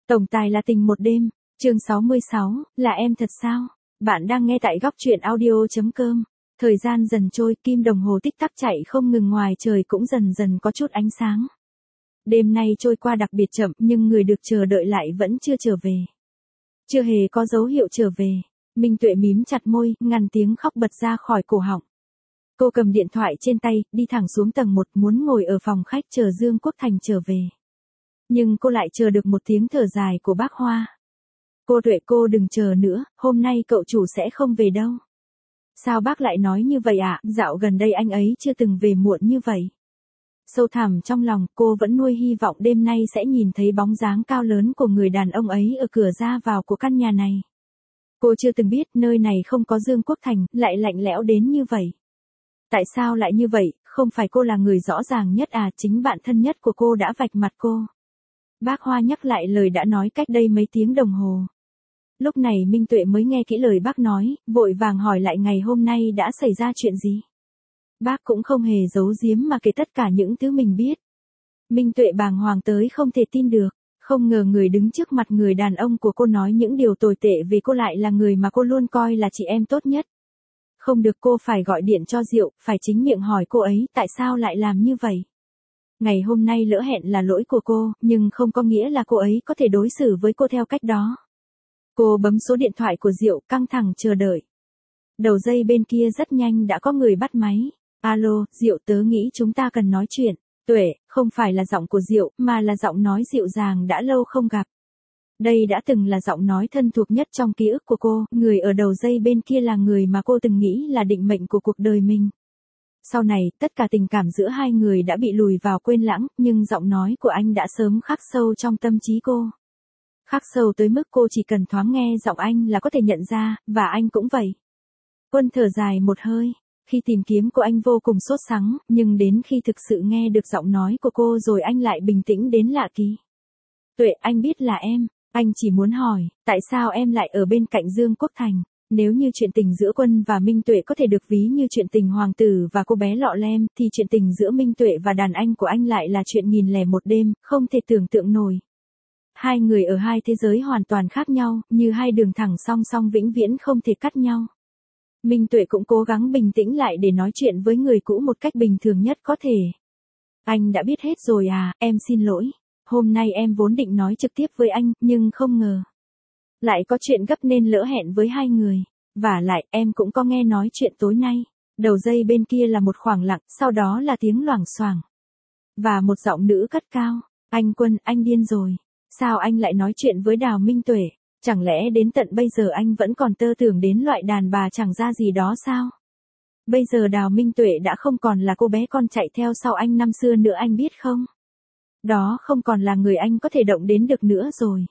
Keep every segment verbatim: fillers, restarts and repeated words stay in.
Tổng tài là tình một đêm, chương sáu mươi sáu, là em thật sao? Bạn đang nghe tại góc truyện audio chấm com. Thời gian dần trôi, kim đồng hồ tích tắc chạy không ngừng, ngoài trời cũng dần dần có chút ánh sáng. Đêm nay trôi qua đặc biệt chậm, nhưng người được chờ đợi lại vẫn chưa trở về. Chưa hề có dấu hiệu trở về. Minh Tuệ mím chặt môi, ngăn tiếng khóc bật ra khỏi cổ họng. Cô cầm điện thoại trên tay, đi thẳng xuống tầng một, muốn ngồi ở phòng khách chờ Dương Quốc Thành trở về. Nhưng cô lại chờ được một tiếng thở dài của bác Hoa. Cô Tuệ, cô đừng chờ nữa, hôm nay cậu chủ sẽ không về đâu. Sao bác lại nói như vậy ạ? À? Dạo gần đây anh ấy chưa từng về muộn như vậy. Sâu thẳm trong lòng, cô vẫn nuôi hy vọng đêm nay sẽ nhìn thấy bóng dáng cao lớn của người đàn ông ấy ở cửa ra vào của căn nhà này. Cô chưa từng biết nơi này không có Dương Quốc Thành, lại lạnh lẽo đến như vậy. Tại sao lại như vậy? Không phải cô là người rõ ràng nhất à? Chính bạn thân nhất của cô đã vạch mặt cô. Bác Hoa nhắc lại lời đã nói cách đây mấy tiếng đồng hồ. Lúc này Minh Tuệ mới nghe kỹ lời bác nói, vội vàng hỏi lại ngày hôm nay đã xảy ra chuyện gì. Bác cũng không hề giấu giếm mà kể tất cả những thứ mình biết. Minh Tuệ bàng hoàng tới không thể tin được, không ngờ người đứng trước mặt người đàn ông của cô nói những điều tồi tệ về cô lại là người mà cô luôn coi là chị em tốt nhất. Không được, cô phải gọi điện cho Diệu, phải chính miệng hỏi cô ấy tại sao lại làm như vậy. Ngày hôm nay lỡ hẹn là lỗi của cô, nhưng không có nghĩa là cô ấy có thể đối xử với cô theo cách đó. Cô bấm số điện thoại của Diệu, căng thẳng chờ đợi. Đầu dây bên kia rất nhanh đã có người bắt máy. Alo, Diệu, tớ nghĩ chúng ta cần nói chuyện. Tuệ, không phải là giọng của Diệu, mà là giọng nói dịu dàng đã lâu không gặp. Đây đã từng là giọng nói thân thuộc nhất trong ký ức của cô, người ở đầu dây bên kia là người mà cô từng nghĩ là định mệnh của cuộc đời mình. Sau này, tất cả tình cảm giữa hai người đã bị lùi vào quên lãng, nhưng giọng nói của anh đã sớm khắc sâu trong tâm trí cô. Khắc sâu tới mức cô chỉ cần thoáng nghe giọng anh là có thể nhận ra, và anh cũng vậy. Quân thở dài một hơi, khi tìm kiếm cô anh vô cùng sốt sắng, nhưng đến khi thực sự nghe được giọng nói của cô rồi anh lại bình tĩnh đến lạ kỳ. Tuệ, anh biết là em, anh chỉ muốn hỏi, tại sao em lại ở bên cạnh Dương Quốc Thành? Nếu như chuyện tình giữa Quân và Minh Tuệ có thể được ví như chuyện tình hoàng tử và cô bé lọ lem, thì chuyện tình giữa Minh Tuệ và đàn anh của anh lại là chuyện nghìn lẻ một đêm, không thể tưởng tượng nổi. Hai người ở hai thế giới hoàn toàn khác nhau, như hai đường thẳng song song vĩnh viễn không thể cắt nhau. Minh Tuệ cũng cố gắng bình tĩnh lại để nói chuyện với người cũ một cách bình thường nhất có thể. Anh đã biết hết rồi à, em xin lỗi. Hôm nay em vốn định nói trực tiếp với anh, nhưng không ngờ lại có chuyện gấp nên lỡ hẹn với hai người. Vả lại, em cũng có nghe nói chuyện tối nay. Đầu dây bên kia là một khoảng lặng, sau đó là tiếng loảng xoảng. Và một giọng nữ cất cao. Anh Quân, anh điên rồi. Sao anh lại nói chuyện với Đào Minh Tuệ? Chẳng lẽ đến tận bây giờ anh vẫn còn tơ tưởng đến loại đàn bà chẳng ra gì đó sao? Bây giờ Đào Minh Tuệ đã không còn là cô bé con chạy theo sau anh năm xưa nữa, anh biết không? Đó không còn là người anh có thể động đến được nữa rồi.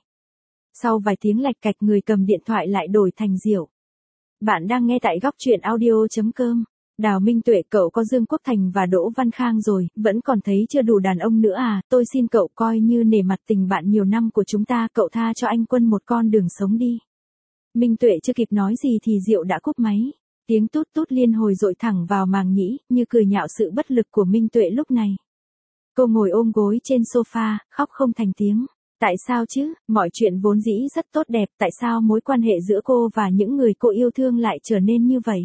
Sau vài tiếng lạch cạch, người cầm điện thoại lại đổi thành Diệu. Bạn đang nghe tại góc truyện audio chấm com. Đào Minh Tuệ, cậu có Dương Quốc Thành và Đỗ Văn Khang rồi, vẫn còn thấy chưa đủ đàn ông nữa à? Tôi xin cậu coi như nể mặt tình bạn nhiều năm của chúng ta, cậu tha cho anh Quân một con đường sống đi. Minh Tuệ chưa kịp nói gì thì Diệu đã cúp máy. Tiếng tút tút liên hồi dội thẳng vào màng nhĩ, như cười nhạo sự bất lực của Minh Tuệ lúc này. Cô ngồi ôm gối trên sofa, khóc không thành tiếng. Tại sao chứ, mọi chuyện vốn dĩ rất tốt đẹp, tại sao mối quan hệ giữa cô và những người cô yêu thương lại trở nên như vậy?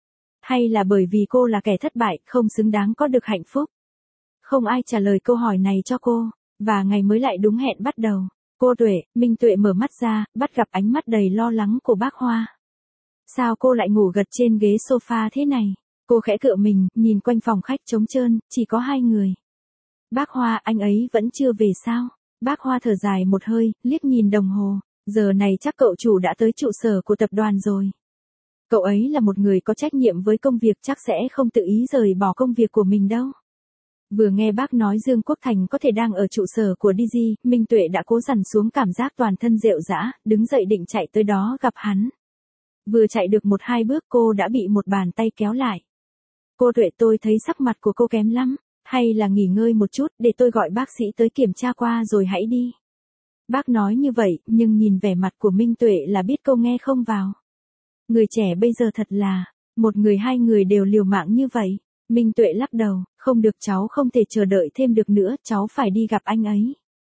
Hay là bởi vì cô là kẻ thất bại, không xứng đáng có được hạnh phúc? Không ai trả lời câu hỏi này cho cô, và ngày mới lại đúng hẹn bắt đầu. Cô Tuệ, Minh Tuệ mở mắt ra, bắt gặp ánh mắt đầy lo lắng của bác Hoa. Sao cô lại ngủ gật trên ghế sofa thế này? Cô khẽ cựa mình, nhìn quanh phòng khách trống trơn, chỉ có hai người. Bác Hoa, anh ấy vẫn chưa về sao? Bác Hoa thở dài một hơi, liếc nhìn đồng hồ. Giờ này chắc cậu chủ đã tới trụ sở của tập đoàn rồi. Cậu ấy là một người có trách nhiệm với công việc, chắc sẽ không tự ý rời bỏ công việc của mình đâu. Vừa nghe bác nói Dương Quốc Thành có thể đang ở trụ sở của đê giê, Minh Tuệ đã cố dằn xuống cảm giác toàn thân rệu rã, đứng dậy định chạy tới đó gặp hắn. Vừa chạy được một hai bước cô đã bị một bàn tay kéo lại. Cô Tuệ, tôi thấy sắc mặt của cô kém lắm, hay là nghỉ ngơi một chút để tôi gọi bác sĩ tới kiểm tra qua rồi hãy đi. Bác nói như vậy, nhưng nhìn vẻ mặt của Minh Tuệ là biết cô nghe không vào. Người trẻ bây giờ thật là, một người hai người đều liều mạng như vậy. Minh Tuệ lắc đầu, không được, cháu không thể chờ đợi thêm được nữa, cháu phải đi gặp anh ấy.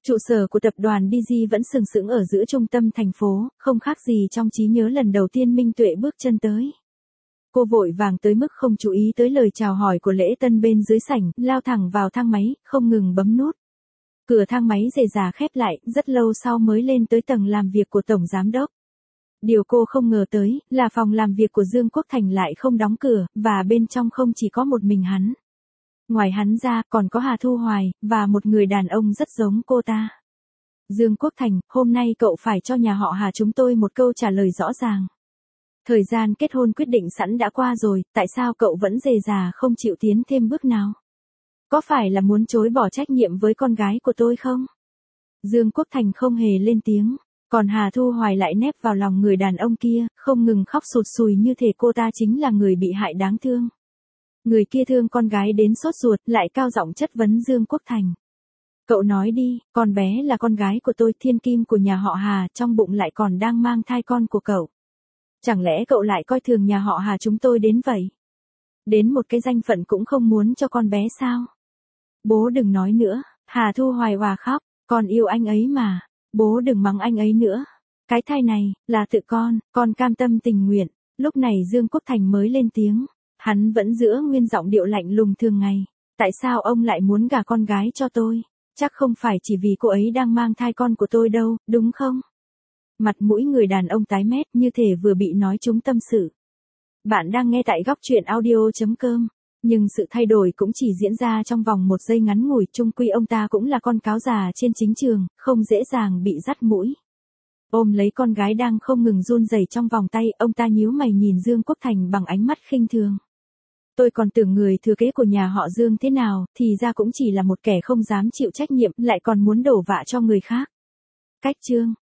Trụ sở của tập đoàn đê giê vẫn sừng sững ở giữa trung tâm thành phố, không khác gì trong trí nhớ lần đầu tiên Minh Tuệ bước chân tới. Cô vội vàng tới mức không chú ý tới lời chào hỏi của lễ tân bên dưới sảnh, lao thẳng vào thang máy, không ngừng bấm nút. Cửa thang máy rề rà khép lại, rất lâu sau mới lên tới tầng làm việc của Tổng Giám đốc. Điều cô không ngờ tới, là phòng làm việc của Dương Quốc Thành lại không đóng cửa, và bên trong không chỉ có một mình hắn. Ngoài hắn ra, còn có Hà Thu Hoài, và một người đàn ông rất giống cô ta. Dương Quốc Thành, hôm nay cậu phải cho nhà họ Hà chúng tôi một câu trả lời rõ ràng. Thời gian kết hôn quyết định sẵn đã qua rồi, tại sao cậu vẫn rề rà không chịu tiến thêm bước nào? Có phải là muốn chối bỏ trách nhiệm với con gái của tôi không? Dương Quốc Thành không hề lên tiếng, còn Hà Thu Hoài lại nép vào lòng người đàn ông kia, không ngừng khóc sụt sùi như thể cô ta chính là người bị hại đáng thương. Người kia thương con gái đến sốt ruột, lại cao giọng chất vấn Dương Quốc Thành. Cậu nói đi, con bé là con gái của tôi, thiên kim của nhà họ Hà, trong bụng lại còn đang mang thai con của cậu. Chẳng lẽ cậu lại coi thường nhà họ Hà chúng tôi đến vậy? Đến một cái danh phận cũng không muốn cho con bé sao? Bố đừng nói nữa, Hà Thu Hoài òa khóc, con yêu anh ấy mà, bố đừng mắng anh ấy nữa. Cái thai này, là tự con, con cam tâm tình nguyện. Lúc này Dương Quốc Thành mới lên tiếng, hắn vẫn giữ nguyên giọng điệu lạnh lùng thường ngày. Tại sao ông lại muốn gả con gái cho tôi? Chắc không phải chỉ vì cô ấy đang mang thai con của tôi đâu, đúng không? Mặt mũi người đàn ông tái mét như thể vừa bị nói trúng tâm sự. Bạn đang nghe tại góc truyện audio chấm com. Nhưng sự thay đổi cũng chỉ diễn ra trong vòng một giây ngắn ngủi, chung quy ông ta cũng là con cáo già trên chính trường, không dễ dàng bị dắt mũi. Ôm lấy con gái đang không ngừng run rẩy trong vòng tay, ông ta nhíu mày nhìn Dương Quốc Thành bằng ánh mắt khinh thường. Tôi còn tưởng người thừa kế của nhà họ Dương thế nào, thì ra cũng chỉ là một kẻ không dám chịu trách nhiệm, lại còn muốn đổ vạ cho người khác. Cách chương